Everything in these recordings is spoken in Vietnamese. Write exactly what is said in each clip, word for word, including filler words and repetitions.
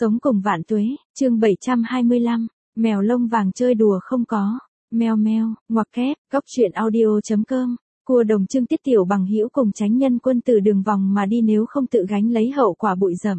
Sống cùng vạn tuế, chương bảy trăm hai mươi lăm, mèo lông vàng chơi đùa không có. Meo meo, ngoặc kép, góc truyện audio.com, cua đồng chương tiết tiểu bằng hữu cùng tránh nhân quân từ đường vòng mà đi nếu không tự gánh lấy hậu quả bụi rậm.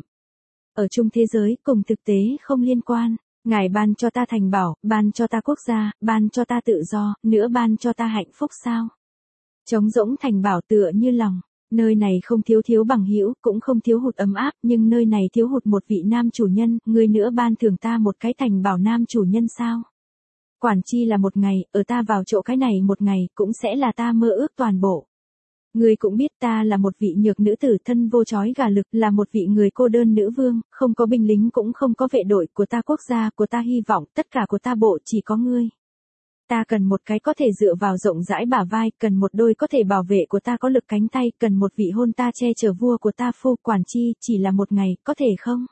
Ở chung thế giới cùng thực tế không liên quan, Ngài ban cho ta thành bảo, ban cho ta quốc gia, ban cho ta tự do, nữa ban cho ta hạnh phúc sao? Trống rỗng thành bảo tựa như lòng. Nơi này không thiếu thiếu bằng hữu, cũng không thiếu hụt ấm áp, nhưng nơi này thiếu hụt một vị nam chủ nhân, người nữa ban thưởng ta một cái thành bảo nam chủ nhân sao? Quản chi là một ngày, ở ta vào chỗ cái này một ngày, cũng sẽ là ta mơ ước toàn bộ. Người cũng biết ta là một vị nhược nữ tử thân vô chói gà lực, là một vị người cô đơn nữ vương, không có binh lính cũng không có vệ đội của ta quốc gia, của ta hy vọng, tất cả của ta bộ chỉ có ngươi. Ta cần một cái có thể dựa vào rộng rãi bả vai, cần một đôi có thể bảo vệ của ta có lực cánh tay, cần một vị hôn ta che chở vua của ta phu quản chi, chỉ là một ngày, có thể không?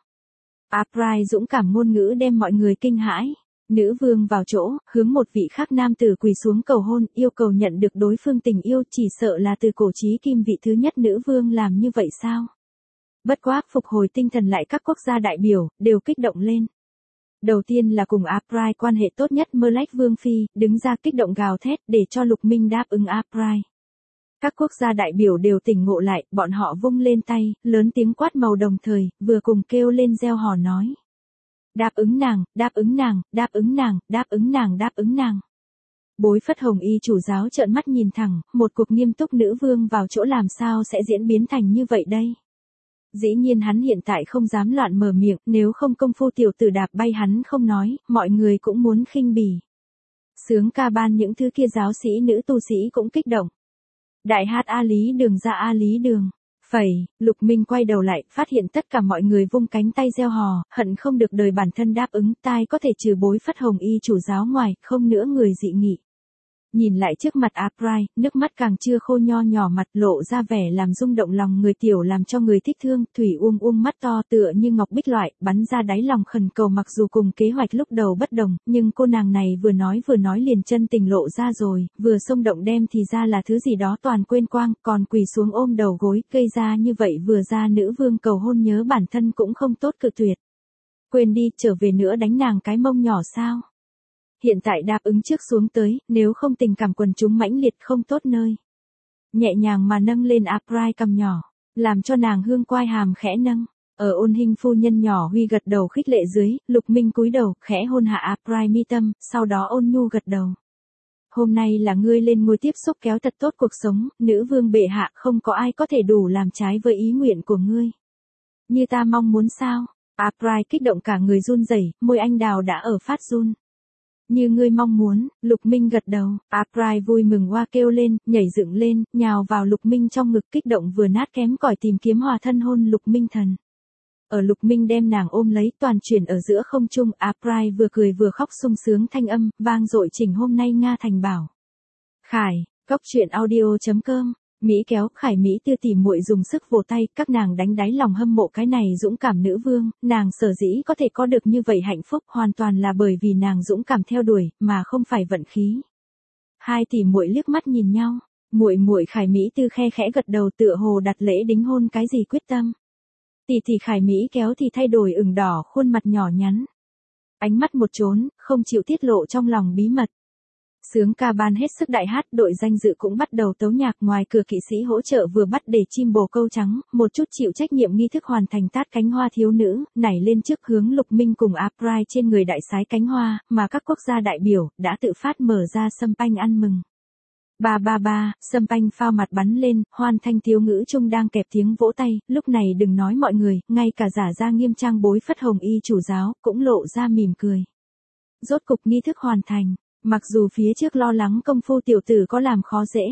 Aprai dũng cảm ngôn ngữ đem mọi người kinh hãi. Nữ vương vào chỗ, hướng một vị khác nam tử quỳ xuống cầu hôn, yêu cầu nhận được đối phương tình yêu, chỉ sợ là từ cổ chí kim vị thứ nhất nữ vương làm như vậy sao? Bất quá phục hồi tinh thần lại các quốc gia đại biểu, đều kích động lên. Đầu tiên là cùng Aprai quan hệ tốt nhất Mơ-lách Vương Phi, đứng ra kích động gào thét để cho Lục Minh đáp ứng Aprai. Các quốc gia đại biểu đều tỉnh ngộ lại, bọn họ vung lên tay, lớn tiếng quát màu đồng thời, vừa cùng kêu lên reo hò nói. Đáp ứng nàng, đáp ứng nàng, đáp ứng nàng, đáp ứng nàng, đáp ứng nàng. Bối phất hồng y chủ giáo trợn mắt nhìn thẳng, một cuộc nghiêm túc nữ vương vào chỗ làm sao sẽ diễn biến thành như vậy đây? Dĩ nhiên hắn hiện tại không dám loạn mở miệng, nếu không công phu tiểu tử đạp bay hắn không nói, mọi người cũng muốn khinh bỉ. Sướng ca ban những thứ kia giáo sĩ nữ tu sĩ cũng kích động. Đại hát A Lý Đường ra A Lý Đường. Phẩy, Lục Minh quay đầu lại, phát hiện tất cả mọi người vung cánh tay reo hò, hận không được đời bản thân đáp ứng, tai có thể trừ bối phất hồng y chủ giáo ngoài, không nữa người dị nghị. Nhìn lại trước mặt Aprai, nước mắt càng chưa khô nho nhỏ mặt lộ ra vẻ làm rung động lòng người tiểu làm cho người thích thương, thủy uông uông mắt to tựa như ngọc bích loại, bắn ra đáy lòng khẩn cầu mặc dù cùng kế hoạch lúc đầu bất đồng, nhưng cô nàng này vừa nói vừa nói liền chân tình lộ ra rồi, vừa xông động đem thì ra là thứ gì đó toàn quên quang, còn quỳ xuống ôm đầu gối, gây ra như vậy vừa ra nữ vương cầu hôn nhớ bản thân cũng không tốt cự tuyệt. Quên đi, trở về nữa đánh nàng cái mông nhỏ sao? Hiện tại đáp ứng trước xuống tới, nếu không tình cảm quần chúng mãnh liệt không tốt nơi. Nhẹ nhàng mà nâng lên Aprai cằm nhỏ, làm cho nàng hương quai hàm khẽ nâng. Ở ôn hình phu nhân nhỏ huy gật đầu khích lệ dưới, Lục Minh cúi đầu, khẽ hôn hạ Aprai mi tâm, sau đó ôn nhu gật đầu. Hôm nay là ngươi lên ngôi tiếp xúc kéo thật tốt cuộc sống, nữ vương bệ hạ không có ai có thể đủ làm trái với ý nguyện của ngươi. Như ta mong muốn sao? Aprai kích động cả người run rẩy, môi anh đào đã ở phát run. Như ngươi mong muốn, Lục Minh gật đầu, Aprai vui mừng hoa kêu lên, nhảy dựng lên, nhào vào Lục Minh trong ngực kích động vừa nát kém cỏi tìm kiếm hòa thân hôn Lục Minh thần. Ở Lục Minh đem nàng ôm lấy toàn chuyển ở giữa không trung, Aprai vừa cười vừa khóc sung sướng thanh âm, vang dội chỉnh hôm nay Nga thành bảo. Khải, góc truyện audio.com. Mỹ kéo, Khải Mỹ Tư tỉ muội dùng sức vồ tay, các nàng đánh đáy lòng hâm mộ cái này dũng cảm nữ vương, nàng sở dĩ có thể có được như vậy hạnh phúc hoàn toàn là bởi vì nàng dũng cảm theo đuổi, mà không phải vận khí. Hai tỉ muội liếc mắt nhìn nhau, muội muội Khải Mỹ Tư khe khẽ gật đầu tựa hồ đặt lễ đính hôn cái gì quyết tâm. Tỷ tỷ Khải Mỹ kéo thì thay đổi ửng đỏ khuôn mặt nhỏ nhắn. Ánh mắt một trốn, không chịu tiết lộ trong lòng bí mật. Sướng ca ban hết sức đại hát, đội danh dự cũng bắt đầu tấu nhạc, ngoài cửa kỵ sĩ hỗ trợ vừa bắt để chim bồ câu trắng, một chút chịu trách nhiệm nghi thức hoàn thành tát cánh hoa thiếu nữ, nảy lên trước hướng Lục Minh cùng Aprai trên người đại sái cánh hoa, mà các quốc gia đại biểu, đã tự phát mở ra sâm panh ăn mừng. Ba ba ba, sâm panh phao mặt bắn lên, hoan thanh thiếu ngữ trung đang kẹp tiếng vỗ tay, lúc này đừng nói mọi người, ngay cả giả ra nghiêm trang bối phất hồng y chủ giáo, cũng lộ ra mỉm cười. Rốt cục nghi thức hoàn thành. Mặc dù phía trước lo lắng công phu tiểu tử có làm khó dễ,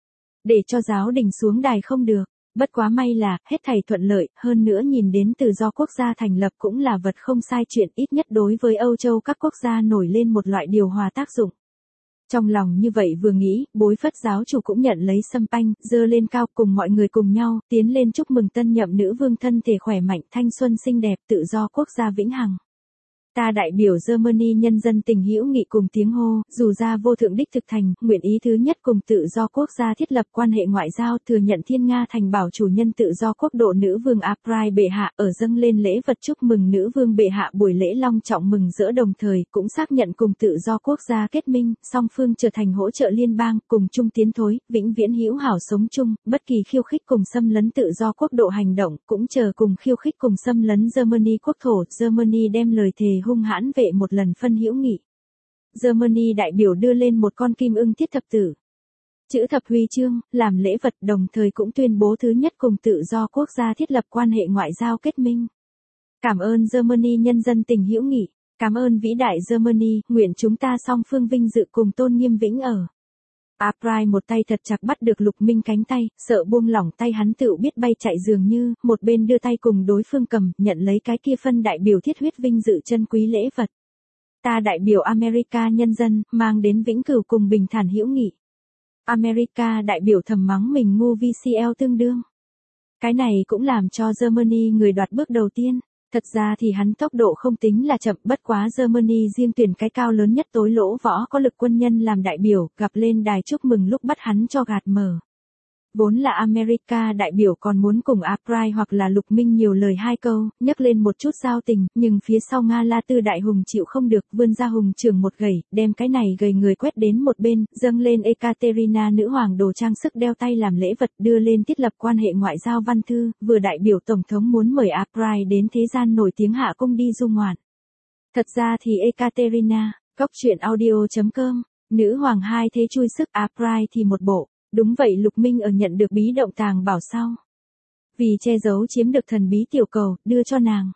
để cho giáo đình xuống đài không được, bất quá may là, hết thảy thuận lợi, hơn nữa nhìn đến từ do quốc gia thành lập cũng là vật không sai chuyện, ít nhất đối với Âu Châu các quốc gia nổi lên một loại điều hòa tác dụng. Trong lòng như vậy vừa nghĩ, bối phất giáo chủ cũng nhận lấy sâm panh, dơ lên cao cùng mọi người cùng nhau, tiến lên chúc mừng tân nhậm nữ vương thân thể khỏe mạnh, thanh xuân xinh đẹp, tự do quốc gia vĩnh hằng. Ta đại biểu Germany nhân dân tình hữu nghị cùng tiếng hô, dù ra vô thượng đích thực thành, nguyện ý thứ nhất cùng tự do quốc gia thiết lập quan hệ ngoại giao, thừa nhận Thiên Nga thành bảo chủ nhân tự do quốc độ nữ vương April bệ hạ, ở dâng lên lễ vật chúc mừng nữ vương bệ hạ buổi lễ long trọng mừng rỡ, đồng thời cũng xác nhận cùng tự do quốc gia kết minh, song phương trở thành hỗ trợ liên bang, cùng chung tiến thối, vĩnh viễn hữu hảo sống chung, bất kỳ khiêu khích cùng xâm lấn tự do quốc độ hành động, cũng chờ cùng khiêu khích cùng xâm lấn Germany quốc thổ. Germany đem lời thề hung hãn vệ một lần phân hữu nghị. Germany đại biểu đưa lên một con kim ưng thiết thập tử, chữ thập huy chương, làm lễ vật, đồng thời cũng tuyên bố thứ nhất cùng tự do quốc gia thiết lập quan hệ ngoại giao kết minh. Cảm ơn Germany nhân dân tình hữu nghị, cảm ơn vĩ đại Germany, nguyện chúng ta song phương vinh dự cùng tôn nghiêm vĩnh ở. April một tay thật chặt bắt được Lục Minh cánh tay, sợ buông lỏng tay hắn tựu biết bay chạy, dường như, một bên đưa tay cùng đối phương cầm, nhận lấy cái kia phân đại biểu thiết huyết vinh dự chân quý lễ vật. Ta đại biểu America nhân dân, mang đến vĩnh cửu cùng bình thản hữu nghị. America đại biểu thầm mắng mình ngu vê xê lờ tương đương. Cái này cũng làm cho Germany người đoạt bước đầu tiên. Thật ra thì hắn tốc độ không tính là chậm, bất quá Germany riêng tuyển cái cao lớn nhất tối lỗ võ có lực quân nhân làm đại biểu, gặp lên đài chúc mừng lúc bắt hắn cho gạt mở. Vốn là America đại biểu còn muốn cùng April hoặc là Lục Minh nhiều lời hai câu, nhắc lên một chút giao tình, nhưng phía sau Nga La Tư đại hùng chịu không được, vươn ra hùng trường một gẩy, đem cái này gầy người quét đến một bên, dâng lên Ekaterina nữ hoàng đồ trang sức đeo tay làm lễ vật, đưa lên thiết lập quan hệ ngoại giao văn thư, vừa đại biểu tổng thống muốn mời April đến thế gian nổi tiếng hạ cung đi du ngoạn. Thật ra thì Ekaterina, góc truyện audio chấm com, nữ hoàng hai thế chui sức, April thì một bộ. Đúng vậy, Lục Minh ở nhận được bí động tàng bảo sau. Vì che giấu chiếm được thần bí tiểu cầu, đưa cho nàng.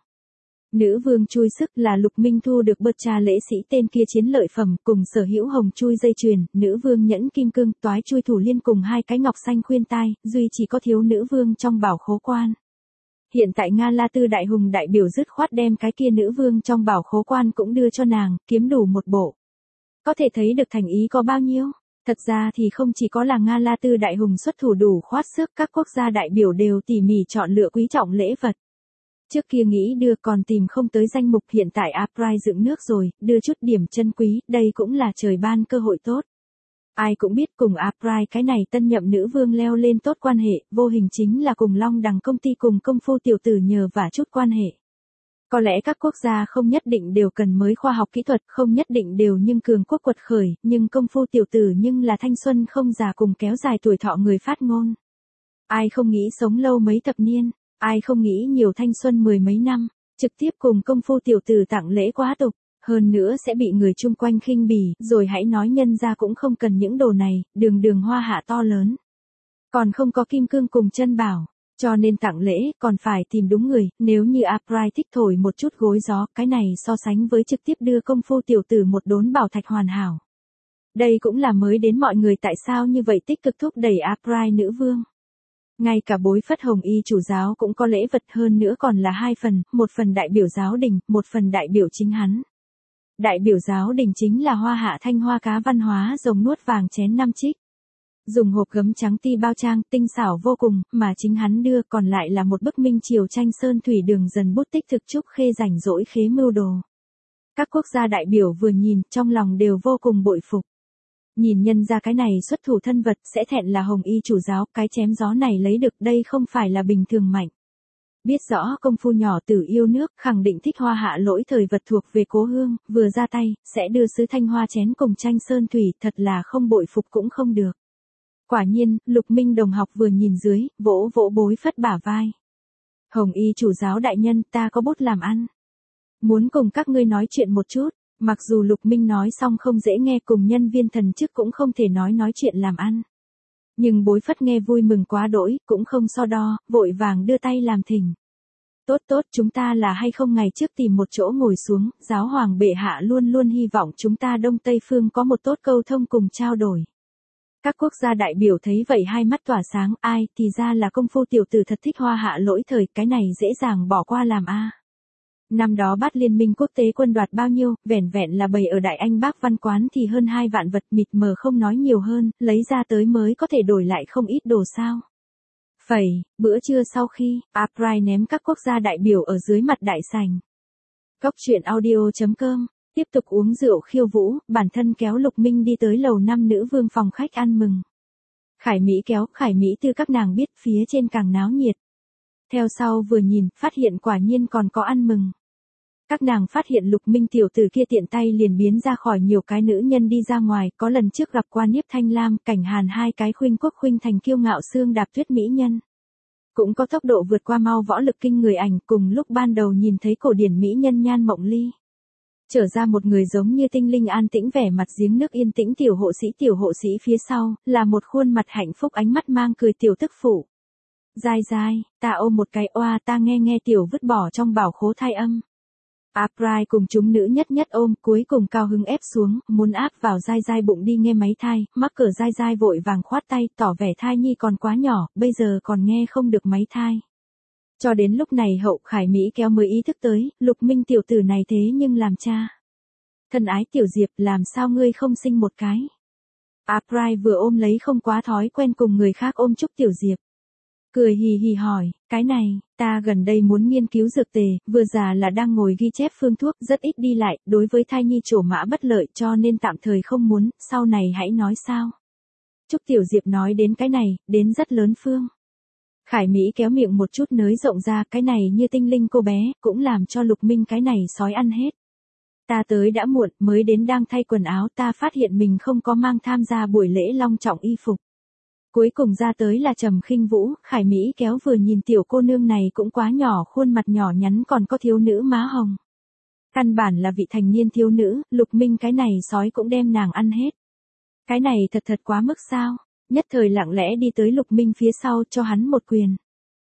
Nữ vương chui sức là Lục Minh thu được bậc cha lễ sĩ tên kia chiến lợi phẩm, cùng sở hữu hồng chui dây chuyền, nữ vương nhẫn kim cương, toái chui thủ liên cùng hai cái ngọc xanh khuyên tai, duy chỉ có thiếu nữ vương trong bảo khố quan. Hiện tại Nga La Tư đại hùng đại biểu dứt khoát đem cái kia nữ vương trong bảo khố quan cũng đưa cho nàng, kiếm đủ một bộ. Có thể thấy được thành ý có bao nhiêu? Thật ra thì không chỉ có là Nga La Tư đại hùng xuất thủ đủ khoát sức, các quốc gia đại biểu đều tỉ mỉ chọn lựa quý trọng lễ vật. Trước kia nghĩ đưa còn tìm không tới danh mục, hiện tại April dựng nước rồi, đưa chút điểm chân quý, đây cũng là trời ban cơ hội tốt. Ai cũng biết cùng April cái này tân nhậm nữ vương leo lên tốt quan hệ, vô hình chính là cùng Long Đằng công ty cùng công phu tiểu tử nhờ vả chút quan hệ. Có lẽ các quốc gia không nhất định đều cần mới khoa học kỹ thuật, không nhất định đều nhưng cường quốc quật khởi, nhưng công phu tiểu tử nhưng là thanh xuân không già cùng kéo dài tuổi thọ người phát ngôn. Ai không nghĩ sống lâu mấy thập niên, ai không nghĩ nhiều thanh xuân mười mấy năm, trực tiếp cùng công phu tiểu tử tặng lễ quá tục, hơn nữa sẽ bị người chung quanh khinh bỉ, rồi hãy nói nhân ra cũng không cần những đồ này, đường đường hoa hạ to lớn. Còn không có kim cương cùng chân bảo. Cho nên tặng lễ, còn phải tìm đúng người, nếu như April thích thổi một chút gối gió, cái này so sánh với trực tiếp đưa công phu tiểu tử một đốn bảo thạch hoàn hảo. Đây cũng là mới đến mọi người tại sao như vậy tích cực thúc đẩy April nữ vương. Ngay cả bối phất hồng y chủ giáo cũng có lễ vật, hơn nữa còn là hai phần, một phần đại biểu giáo đình, một phần đại biểu chính hắn. Đại biểu giáo đình chính là hoa hạ thanh hoa cá văn hóa rồng nuốt vàng chén năm trích. Dùng hộp gấm trắng ti bao trang, tinh xảo vô cùng, mà chính hắn đưa, còn lại là một bức minh triều tranh sơn thủy đường dần bút tích thực chúc khê rảnh rỗi khế mưu đồ. Các quốc gia đại biểu vừa nhìn, trong lòng đều vô cùng bội phục. Nhìn nhân ra cái này xuất thủ thân vật, sẽ thẹn là hồng y chủ giáo, cái chém gió này lấy được đây không phải là bình thường mạnh. Biết rõ công phu nhỏ tử yêu nước, khẳng định thích hoa hạ lỗi thời vật thuộc về cố hương, vừa ra tay, sẽ đưa sứ thanh hoa chén cùng tranh sơn thủy, thật là không bội phục cũng không được. Quả nhiên, Lục Minh đồng học vừa nhìn dưới, vỗ vỗ bối phất bả vai. Hồng y chủ giáo đại nhân, ta có bút làm ăn. Muốn cùng các ngươi nói chuyện một chút, mặc dù Lục Minh nói xong không dễ nghe, cùng nhân viên thần chức cũng không thể nói nói chuyện làm ăn. Nhưng bối phất nghe vui mừng quá đỗi, cũng không so đo, vội vàng đưa tay làm thỉnh. Tốt tốt, chúng ta là hay không ngày trước tìm một chỗ ngồi xuống, giáo hoàng bệ hạ luôn luôn hy vọng chúng ta Đông Tây Phương có một tốt câu thông cùng trao đổi. Các quốc gia đại biểu thấy vậy hai mắt tỏa sáng, ai, thì ra là công phu tiểu tử thật thích hoa hạ lỗi thời, cái này dễ dàng bỏ qua làm a. Năm đó bắt liên minh quốc tế quân đoạt bao nhiêu, vẻn vẹn là bày ở Đại Anh Bác Văn Quán thì hơn hai vạn vật, mịt mờ không nói nhiều hơn, lấy ra tới mới có thể đổi lại không ít đồ sao. Phẩy, bữa trưa sau khi, April ném các quốc gia đại biểu ở dưới mặt đại sảnh. Cóc truyện audio chấm com, tiếp tục uống rượu khiêu vũ, bản thân kéo Lục Minh đi tới lầu năm nữ vương phòng khách ăn mừng. Khải Mỹ kéo, Khải Mỹ Tư các nàng biết phía trên càng náo nhiệt. Theo sau vừa nhìn, phát hiện quả nhiên còn có ăn mừng. Các nàng phát hiện Lục Minh tiểu tử kia tiện tay liền biến ra khỏi nhiều cái nữ nhân đi ra ngoài, có lần trước gặp qua Niếp Thanh Lam, Cảnh Hàn hai cái khuynh quốc khuynh thành kiêu ngạo xương đạp tuyết mỹ nhân. Cũng có tốc độ vượt qua mau võ lực kinh người ảnh, cùng lúc ban đầu nhìn thấy cổ điển mỹ nhân Nhan Mộng Ly. Trở ra một người giống như tinh linh an tĩnh vẻ mặt giếng nước yên tĩnh tiểu hộ sĩ tiểu hộ sĩ phía sau, là một khuôn mặt hạnh phúc ánh mắt mang cười tiểu tức phụ. Dai dai, ta ôm một cái oa ta nghe nghe tiểu vứt bỏ trong bảo khố thai âm. April cùng chúng nữ nhất nhất ôm, cuối cùng cao hứng ép xuống, muốn áp vào dai dai bụng đi nghe máy thai, mắc cỡ dai dai vội vàng khoát tay, tỏ vẻ thai nhi còn quá nhỏ, bây giờ còn nghe không được máy thai. Cho đến lúc này Hậu Khải Mỹ kéo mới ý thức tới, Lục Minh tiểu tử này thế nhưng làm cha. Thân ái tiểu Diệp, làm sao ngươi không sinh một cái? April vừa ôm lấy không quá thói quen cùng người khác ôm chúc tiểu Diệp. Cười hì hì hỏi, cái này, ta gần đây muốn nghiên cứu dược tề, vừa già là đang ngồi ghi chép phương thuốc, rất ít đi lại, đối với thai nhi trổ mã bất lợi cho nên tạm thời không muốn, sau này hãy nói sao. Trúc Tiểu Diệp nói đến cái này, đến rất lớn phương. Khải Mỹ kéo miệng một chút nới rộng ra, cái này như tinh linh cô bé, cũng làm cho Lục Minh cái này sói ăn hết. Ta tới đã muộn, mới đến đang thay quần áo, ta phát hiện mình không có mang tham gia buổi lễ long trọng y phục. Cuối cùng ra tới là Trầm Khinh Vũ, Khải Mỹ kéo vừa nhìn tiểu cô nương này cũng quá nhỏ, khuôn mặt nhỏ nhắn còn có thiếu nữ má hồng. Căn bản là vị thành niên thiếu nữ, Lục Minh cái này sói cũng đem nàng ăn hết. Cái này thật thật quá mức sao, nhất thời lặng lẽ đi tới Lục Minh phía sau cho hắn một quyền.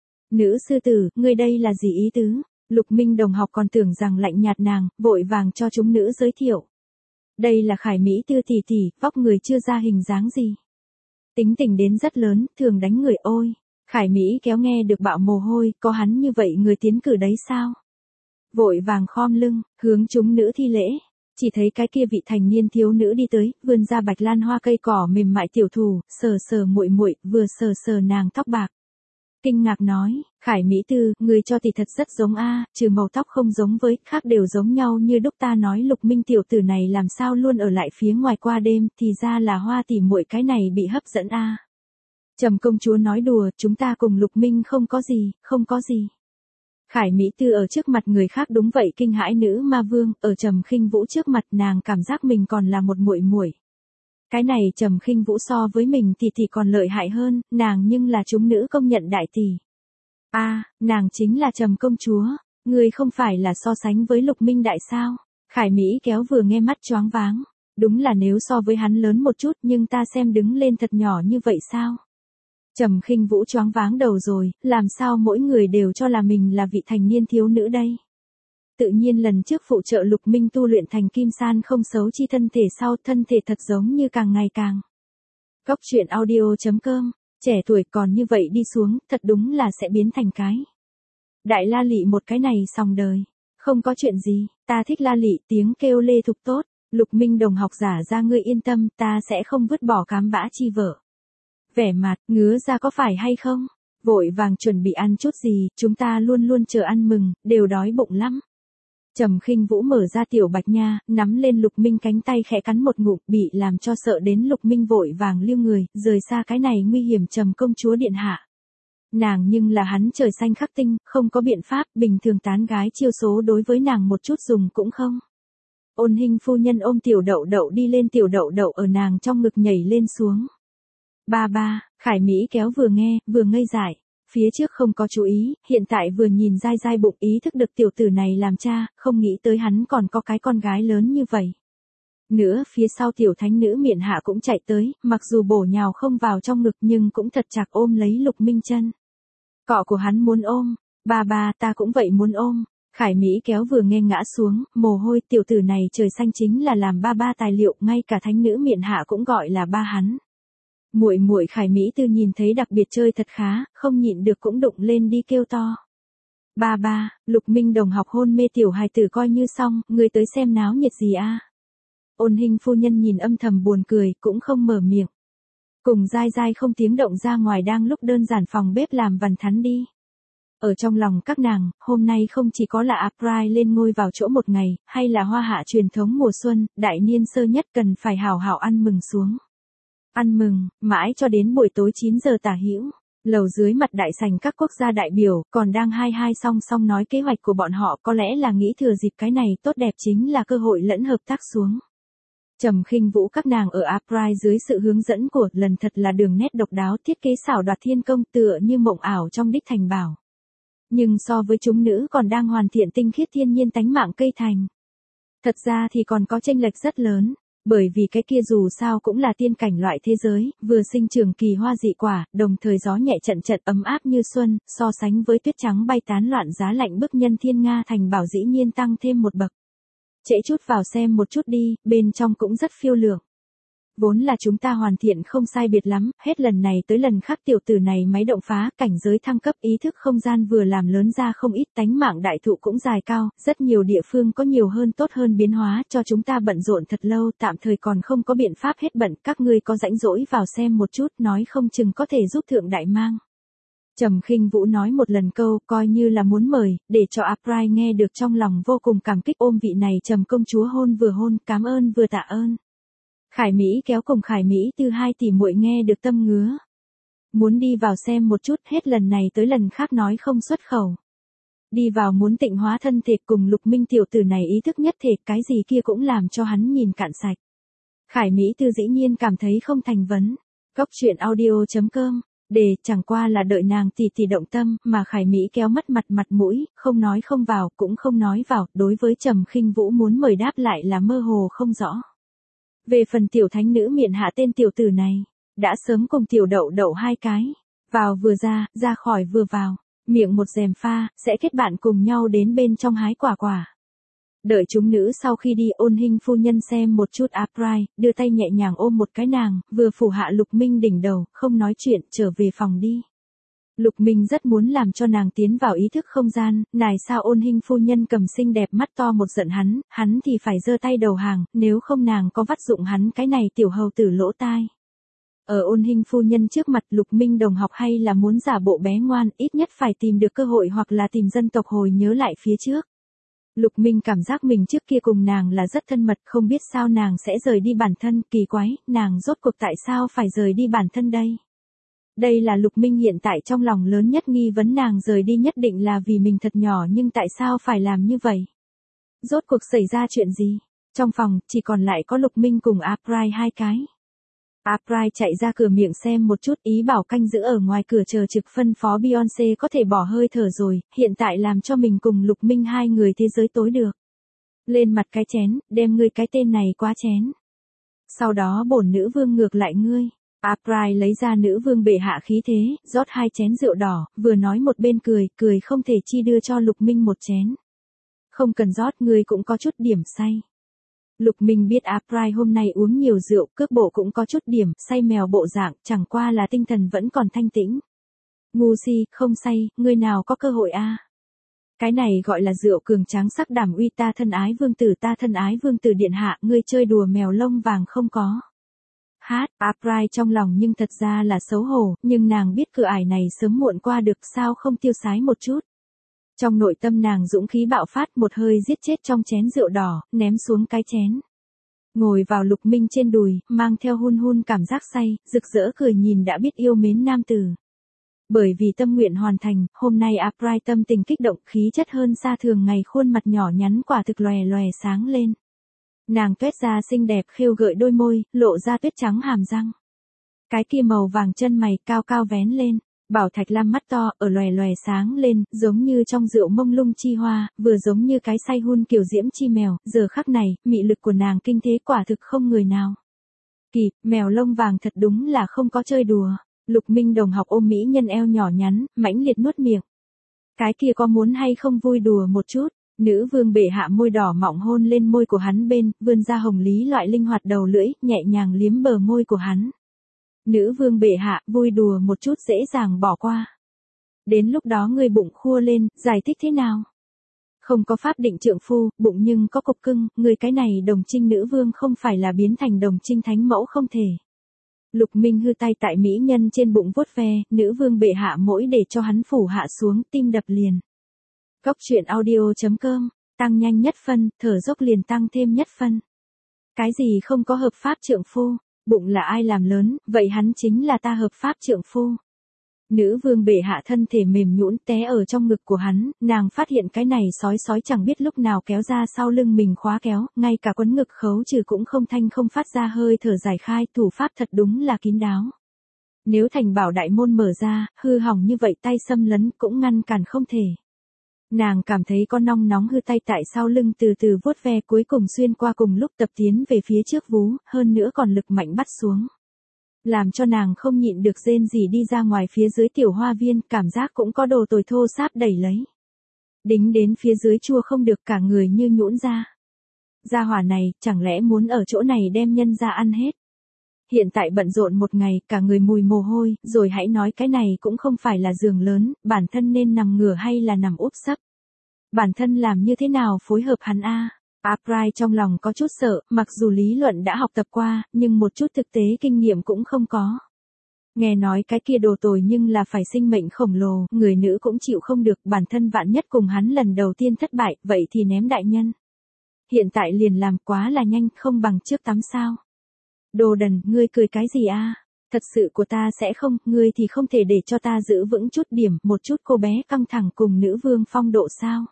Nữ sư tử, ngươi đây là gì ý tứ? Lục Minh đồng học còn tưởng rằng lạnh nhạt nàng, vội vàng cho chúng nữ giới thiệu. Đây là Khải Mỹ Tư tỷ tỷ, vóc người chưa ra hình dáng gì. Tính tình đến rất lớn, thường đánh người ôi. Khải Mỹ kéo nghe được bạo mồ hôi, có hắn như vậy người tiến cử đấy sao? Vội vàng khom lưng, hướng chúng nữ thi lễ. Chỉ thấy cái kia vị thành niên thiếu nữ đi tới, vươn ra bạch lan hoa cây cỏ mềm mại tiểu thủ, sờ sờ muội muội, vừa sờ sờ nàng tóc bạc. Kinh ngạc nói, Khải Mỹ Tư, người cho tỷ thật rất giống a, trừ màu tóc không giống với, khác đều giống nhau như đúc. Ta nói Lục Minh tiểu tử này làm sao luôn ở lại phía ngoài qua đêm, thì ra là Hoa tỷ muội cái này bị hấp dẫn a. Trầm công chúa nói đùa, chúng ta cùng Lục Minh không có gì, không có gì. Khải Mỹ Tư ở trước mặt người khác đúng vậy kinh hãi nữ ma vương, ở Trầm Khinh Vũ trước mặt nàng cảm giác mình còn là một muội muội. Cái này Trầm Khinh Vũ so với mình thì thì còn lợi hại hơn, nàng nhưng là chúng nữ công nhận đại tỷ. A, à, nàng chính là Trầm công chúa, người không phải là so sánh với Lục Minh đại sao? Khải Mỹ kéo vừa nghe mắt choáng váng, đúng là nếu so với hắn lớn một chút nhưng ta xem đứng lên thật nhỏ như vậy sao? Trầm Khinh Vũ choáng váng đầu rồi, làm sao mỗi người đều cho là mình là vị thành niên thiếu nữ đây? Tự nhiên lần trước phụ trợ Lục Minh tu luyện thành kim san không xấu chi thân thể sau, thân thể thật giống như càng ngày càng. Cóc truyện audio chấm com, trẻ tuổi còn như vậy đi xuống, thật đúng là sẽ biến thành cái. Đại La Lị một cái này xong đời. Không có chuyện gì, ta thích La Lị, tiếng kêu lê thục tốt. Lục Minh đồng học giả ra ngươi yên tâm, ta sẽ không vứt bỏ cám bã chi vợ. Vẻ mặt, ngứa ra có phải hay không? Vội vàng chuẩn bị ăn chút gì, chúng ta luôn luôn chờ ăn mừng, đều đói bụng lắm. Trầm Khinh Vũ mở ra tiểu bạch nha, nắm lên Lục Minh cánh tay khẽ cắn một ngụm, bị làm cho sợ đến Lục Minh vội vàng lưu người, rời xa cái này nguy hiểm. Trầm công chúa điện hạ. Nàng nhưng là hắn trời xanh khắc tinh, không có biện pháp, bình thường tán gái chiêu số đối với nàng một chút dùng cũng không. Ôn Hinh phu nhân ôm tiểu đậu đậu đi lên, tiểu đậu đậu ở nàng trong ngực nhảy lên xuống. Ba ba, Khải Mỹ kéo vừa nghe, vừa ngây dại. Phía trước không có chú ý, hiện tại vừa nhìn dai dai bụng ý thức được tiểu tử này làm cha, không nghĩ tới hắn còn có cái con gái lớn như vậy. Nữa phía sau tiểu thánh nữ Miện Hạ cũng chạy tới, mặc dù bổ nhào không vào trong ngực nhưng cũng thật chặt ôm lấy Lục Minh chân. Cọ của hắn muốn ôm, ba ba ta cũng vậy muốn ôm. Khải Mỹ kéo vừa nghe ngã xuống, mồ hôi, tiểu tử này trời xanh chính là làm ba ba tài liệu, ngay cả thánh nữ Miện Hạ cũng gọi là ba hắn. Muội muội Khải Mỹ Tư nhìn thấy đặc biệt chơi thật khá, không nhịn được cũng đụng lên đi kêu to. Ba ba, Lục Minh đồng học hôn mê tiểu hài tử coi như xong, người tới xem náo nhiệt gì a? Ôn Hinh phu nhân nhìn âm thầm buồn cười, cũng không mở miệng. Cùng dai dai không tiếng động ra ngoài đang lúc đơn giản phòng bếp làm vằn thắn đi. Ở trong lòng các nàng, hôm nay không chỉ có là April lên ngôi vào chỗ một ngày, hay là hoa hạ truyền thống mùa xuân, đại niên sơ nhất cần phải hào hào ăn mừng xuống. Ăn mừng, mãi cho đến buổi tối chín giờ tả hữu. Lầu dưới mặt đại sảnh các quốc gia đại biểu, còn đang hai hai song song nói kế hoạch của bọn họ, có lẽ là nghĩ thừa dịp cái này tốt đẹp chính là cơ hội lẫn hợp tác xuống. Trầm Khinh Vũ các nàng ở April dưới sự hướng dẫn của lần thật là đường nét độc đáo, thiết kế xảo đoạt thiên công, tựa như mộng ảo trong đích thành bảo. Nhưng so với chúng nữ còn đang hoàn thiện tinh khiết thiên nhiên tánh mạng cây thành. Thật ra thì còn có chênh lệch rất lớn. Bởi vì cái kia dù sao cũng là tiên cảnh loại thế giới, vừa sinh trưởng kỳ hoa dị quả, đồng thời gió nhẹ trận trận ấm áp như xuân, so sánh với tuyết trắng bay tán loạn giá lạnh bức nhân thiên Nga thành bảo dĩ nhiên tăng thêm một bậc. Trễ chút vào xem một chút đi, bên trong cũng rất phiêu lượng. Vốn là chúng ta hoàn thiện không sai biệt lắm, hết lần này tới lần khác tiểu tử này máy động phá, cảnh giới thăng cấp, ý thức không gian vừa làm lớn ra không ít, tánh mạng đại thụ cũng dài cao, rất nhiều địa phương có nhiều hơn tốt hơn biến hóa, cho chúng ta bận rộn thật lâu, tạm thời còn không có biện pháp hết bận, các ngươi có rãnh rỗi vào xem một chút, nói không chừng có thể giúp thượng đại mang. Trầm Khinh Vũ nói một lần câu, coi như là muốn mời, để cho April nghe được trong lòng vô cùng cảm kích, ôm vị này Trầm công chúa hôn vừa hôn, cảm ơn vừa tạ ơn. Khải Mỹ kéo cùng Khải Mỹ Tư hai tỷ muội nghe được tâm ngứa. Muốn đi vào xem một chút, hết lần này tới lần khác nói không xuất khẩu. Đi vào muốn tịnh hóa thân thể, cùng Lục Minh tiểu tử này ý thức nhất thể, cái gì kia cũng làm cho hắn nhìn cạn sạch. Khải Mỹ Tư dĩ nhiên cảm thấy không thành vấn. Cốc truyện audio chấm com, đề chẳng qua là đợi nàng tỷ tỷ động tâm, mà Khải Mỹ kéo mất mặt mặt mũi, không nói không vào, cũng không nói vào, đối với Trầm Khinh Vũ muốn mời đáp lại là mơ hồ không rõ. Về phần tiểu thánh nữ miệng hạ tên tiểu tử này, đã sớm cùng tiểu đậu đậu hai cái, vào vừa ra, ra khỏi vừa vào, miệng một rèm pha, sẽ kết bạn cùng nhau đến bên trong hái quả quả. Đợi chúng nữ sau khi đi, Ôn Hinh phu nhân xem một chút April, đưa tay nhẹ nhàng ôm một cái nàng, vừa phủ hạ Lục Minh đỉnh đầu, không nói chuyện, trở về phòng đi. Lục Minh rất muốn làm cho nàng tiến vào ý thức không gian, này sao Ôn Hinh phu nhân cầm xinh đẹp mắt to một giận hắn, hắn thì phải giơ tay đầu hàng, nếu không nàng có vắt dụng hắn cái này tiểu hầu tử lỗ tai. Ở Ôn Hinh phu nhân trước mặt Lục Minh đồng học hay là muốn giả bộ bé ngoan, ít nhất phải tìm được cơ hội hoặc là tìm dân tộc hồi nhớ lại phía trước. Lục Minh cảm giác mình trước kia cùng nàng là rất thân mật, không biết sao nàng sẽ rời đi bản thân, kỳ quái, nàng rốt cuộc tại sao phải rời đi bản thân đây? Đây là Lục Minh hiện tại trong lòng lớn nhất nghi vấn, nàng rời đi nhất định là vì mình thật nhỏ, nhưng tại sao phải làm như vậy? Rốt cuộc xảy ra chuyện gì? Trong phòng, chỉ còn lại có Lục Minh cùng April hai cái. April chạy ra cửa miệng xem một chút, ý bảo canh giữ ở ngoài cửa chờ trực phân phó Beyoncé có thể bỏ hơi thở rồi, hiện tại làm cho mình cùng Lục Minh hai người thế giới tối được. Lên mặt cái chén, đem ngươi cái tên này quá chén. Sau đó bổn nữ vương ngược lại ngươi. April lấy ra nữ vương bệ hạ khí thế, rót hai chén rượu đỏ, vừa nói một bên cười, cười không thể chi đưa cho Lục Minh một chén. Không cần rót, ngươi cũng có chút điểm say. Lục Minh biết April hôm nay uống nhiều rượu, cước bộ cũng có chút điểm, say mèo bộ dạng, chẳng qua là tinh thần vẫn còn thanh tĩnh. Ngu si, không say, ngươi nào có cơ hội a? Cái này gọi là rượu cường tráng sắc đảm uy, ta thân ái vương tử, ta thân ái vương tử điện hạ, ngươi chơi đùa mèo lông vàng không có. Hát, April trong lòng nhưng thật ra là xấu hổ, nhưng nàng biết cửa ải này sớm muộn qua được, sao không tiêu sái một chút. Trong nội tâm nàng dũng khí bạo phát, một hơi giết chết trong chén rượu đỏ, ném xuống cái chén. Ngồi vào Lục Minh trên đùi, mang theo hun hun cảm giác say, rực rỡ cười nhìn đã biết yêu mến nam tử. Bởi vì tâm nguyện hoàn thành, hôm nay April tâm tình kích động, khí chất hơn xa thường ngày, khuôn mặt nhỏ nhắn quả thực lòe lòe sáng lên. Nàng tuét ra xinh đẹp khêu gợi đôi môi, lộ ra tuyết trắng hàm răng. Cái kia màu vàng chân mày cao cao vén lên, bảo thạch lam mắt to ở lòe lòe sáng lên, giống như trong rượu mông lung chi hoa, vừa giống như cái say hun kiều diễm chi mèo, giờ khắc này, mị lực của nàng kinh thế quả thực không người nào. Kỳ, mèo lông vàng thật đúng là không có chơi đùa. Lục Minh đồng học ôm mỹ nhân eo nhỏ nhắn, mãnh liệt nuốt miệng. Cái kia có muốn hay không vui đùa một chút? Nữ vương bệ hạ môi đỏ mọng hôn lên môi của hắn bên, vươn ra hồng lý loại linh hoạt đầu lưỡi, nhẹ nhàng liếm bờ môi của hắn. Nữ vương bệ hạ, vui đùa một chút dễ dàng bỏ qua. Đến lúc đó ngươi bụng khua lên, giải thích thế nào? Không có pháp định trượng phu, bụng nhưng có cục cưng, ngươi cái này đồng trinh nữ vương không phải là biến thành đồng trinh thánh mẫu không thể. Lục Minh hư tay tại mỹ nhân trên bụng vuốt ve, nữ vương bệ hạ mỗi để cho hắn phủ hạ xuống, tim đập liền. Cốc truyện audio chấm com, tăng nhanh nhất phân, thở dốc liền tăng thêm nhất phân. Cái gì không có hợp pháp trượng phu, bụng là ai làm lớn, vậy hắn chính là ta hợp pháp trượng phu. Nữ vương bệ hạ thân thể mềm nhũn té ở trong ngực của hắn, nàng phát hiện cái này sói sói chẳng biết lúc nào kéo ra sau lưng mình khóa kéo, ngay cả quấn ngực khấu trừ cũng không thanh không phát ra hơi thở giải khai, thủ pháp thật đúng là kín đáo. Nếu thành bảo đại môn mở ra, hư hỏng như vậy tay xâm lấn cũng ngăn cản không thể. Nàng cảm thấy con nong nóng hư tay tại sau lưng từ từ vuốt ve cuối cùng xuyên qua cùng lúc tập tiến về phía trước vú, hơn nữa còn lực mạnh bắt xuống. Làm cho nàng không nhịn được rên gì đi ra ngoài phía dưới tiểu hoa viên, cảm giác cũng có đồ tồi thô sáp đẩy lấy. Đính đến phía dưới chua không được cả người như nhũn ra. Gia hỏa này, chẳng lẽ muốn ở chỗ này đem nhân ra ăn hết. Hiện tại bận rộn một ngày, cả người mùi mồ hôi, rồi hãy nói cái này cũng không phải là giường lớn, bản thân nên nằm ngửa hay là nằm úp sấp. Bản thân làm như thế nào phối hợp hắn a? April trong lòng có chút sợ, mặc dù lý luận đã học tập qua, nhưng một chút thực tế kinh nghiệm cũng không có. Nghe nói cái kia đồ tồi nhưng là phải sinh mệnh khổng lồ, người nữ cũng chịu không được, bản thân vạn nhất cùng hắn lần đầu tiên thất bại, vậy thì ném đại nhân. Hiện tại liền làm quá là nhanh, không bằng trước tắm sao. Đồ đần, ngươi cười cái gì a? Thật sự của ta sẽ không, ngươi thì không thể để cho ta giữ vững chút điểm, một chút cô bé căng thẳng cùng nữ vương phong độ sao.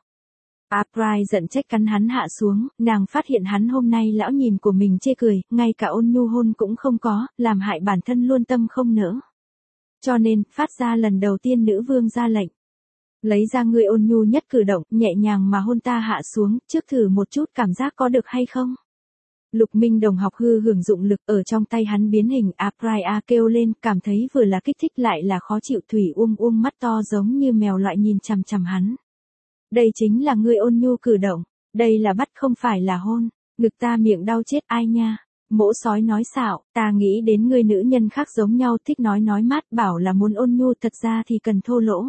April giận trách cắn hắn hạ xuống, nàng phát hiện hắn hôm nay lão nhìn của mình chê cười, ngay cả ôn nhu hôn cũng không có, làm hại bản thân luôn tâm không nỡ. Cho nên, phát ra lần đầu tiên nữ vương ra lệnh. Lấy ra người ôn nhu nhất cử động, nhẹ nhàng mà hôn ta hạ xuống, trước thử một chút cảm giác có được hay không. Lục Minh đồng học hư hưởng dụng lực ở trong tay hắn biến hình, April a kêu lên, cảm thấy vừa là kích thích lại là khó chịu, thủy uông uông mắt to giống như mèo loại nhìn chằm chằm hắn. Đây chính là ngươi ôn nhu cử động, đây là bắt không phải là hôn, ngực ta miệng đau chết ai nha. Mỗ sói nói xạo, ta nghĩ đến ngươi nữ nhân khác giống nhau thích nói nói mát bảo là muốn ôn nhu thật ra thì cần thô lỗ.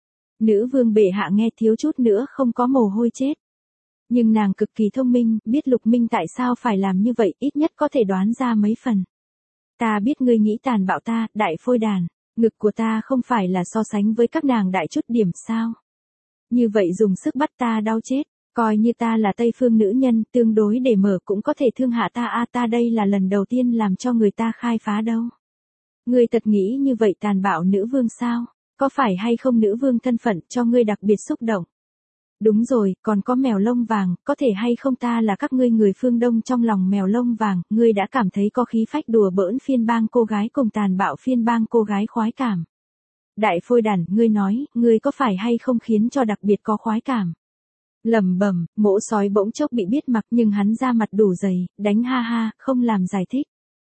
Nữ vương bệ hạ nghe thiếu chút nữa không có mồ hôi chết. Nhưng nàng cực kỳ thông minh, biết Lục Minh tại sao phải làm như vậy, ít nhất có thể đoán ra mấy phần. Ta biết ngươi nghĩ tàn bạo ta, đại phôi đàn, ngực của ta không phải là so sánh với các nàng đại chút điểm sao. Như vậy dùng sức bắt ta đau chết, coi như ta là Tây phương nữ nhân, tương đối để mở cũng có thể thương hạ ta a ta đây là lần đầu tiên làm cho người ta khai phá đâu. Ngươi thật nghĩ như vậy tàn bạo nữ vương sao, có phải hay không nữ vương thân phận cho ngươi đặc biệt xúc động. Đúng rồi, còn có mèo lông vàng, có thể hay không ta là các ngươi người phương Đông trong lòng mèo lông vàng, ngươi đã cảm thấy có khí phách đùa bỡn phiên bang cô gái cùng tàn bạo phiên bang cô gái khoái cảm. Đại phôi đàn, ngươi nói, ngươi có phải hay không khiến cho đặc biệt có khoái cảm. Lầm bầm, mỗ sói bỗng chốc bị biết mặc nhưng hắn ra mặt đủ dày, đánh ha ha, không làm giải thích.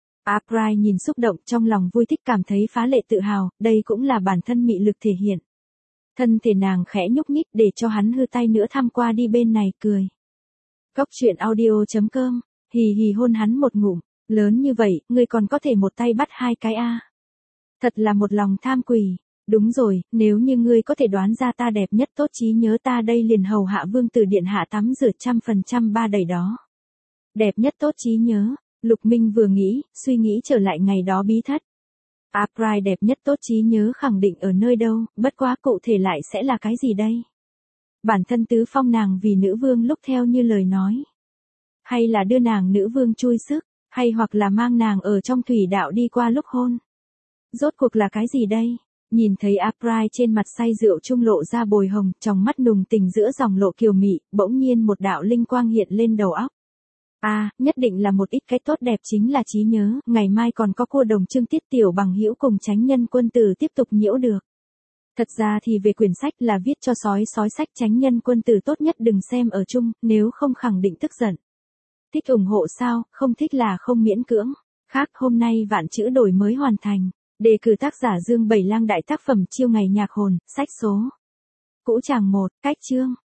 April nhìn xúc động trong lòng vui thích cảm thấy phá lệ tự hào, đây cũng là bản thân mị lực thể hiện. Thân thể nàng khẽ nhúc nhích để cho hắn hư tay nữa tham qua đi bên này cười. Cốc truyện audio chấm com, hì hì hôn hắn một ngụm, lớn như vậy, ngươi còn có thể một tay bắt hai cái a. Thật là một lòng tham quỷ. Đúng rồi, nếu như ngươi có thể đoán ra ta đẹp nhất tốt trí nhớ ta đây liền hầu hạ vương tử điện hạ tắm rửa trăm phần trăm ba đầy đó. Đẹp nhất tốt trí nhớ, Lục Minh vừa nghĩ, suy nghĩ trở lại ngày đó bí thất. April đẹp nhất tốt trí nhớ khẳng định ở nơi đâu, bất quá cụ thể lại sẽ là cái gì đây? Bản thân tứ phong nàng vì nữ vương lúc theo như lời nói. Hay là đưa nàng nữ vương chui sức, hay hoặc là mang nàng ở trong thủy đạo đi qua lúc hôn. Rốt cuộc là cái gì đây? Nhìn thấy April trên mặt say rượu trung lộ ra bồi hồng, trong mắt nùng tình giữa dòng lộ kiều mị, bỗng nhiên một đạo linh quang hiện lên đầu óc. À, nhất định là một ít cái tốt đẹp chính là trí nhớ, ngày mai còn có cô đồng Trương Tiết Tiểu bằng hữu cùng Chánh Nhân Quân Tử tiếp tục nhiễu được. Thật ra thì về quyển sách là viết cho sói sói sách Chánh Nhân Quân Tử tốt nhất đừng xem ở chung, nếu không khẳng định tức giận. Thích ủng hộ sao, không thích là không miễn cưỡng. Khác hôm nay vạn chữ đổi mới hoàn thành. Đề cử tác giả Dương Bảy Lang đại tác phẩm Chiêu Ngày Nhạc Hồn, sách số. Cũ tràng một, cách chương.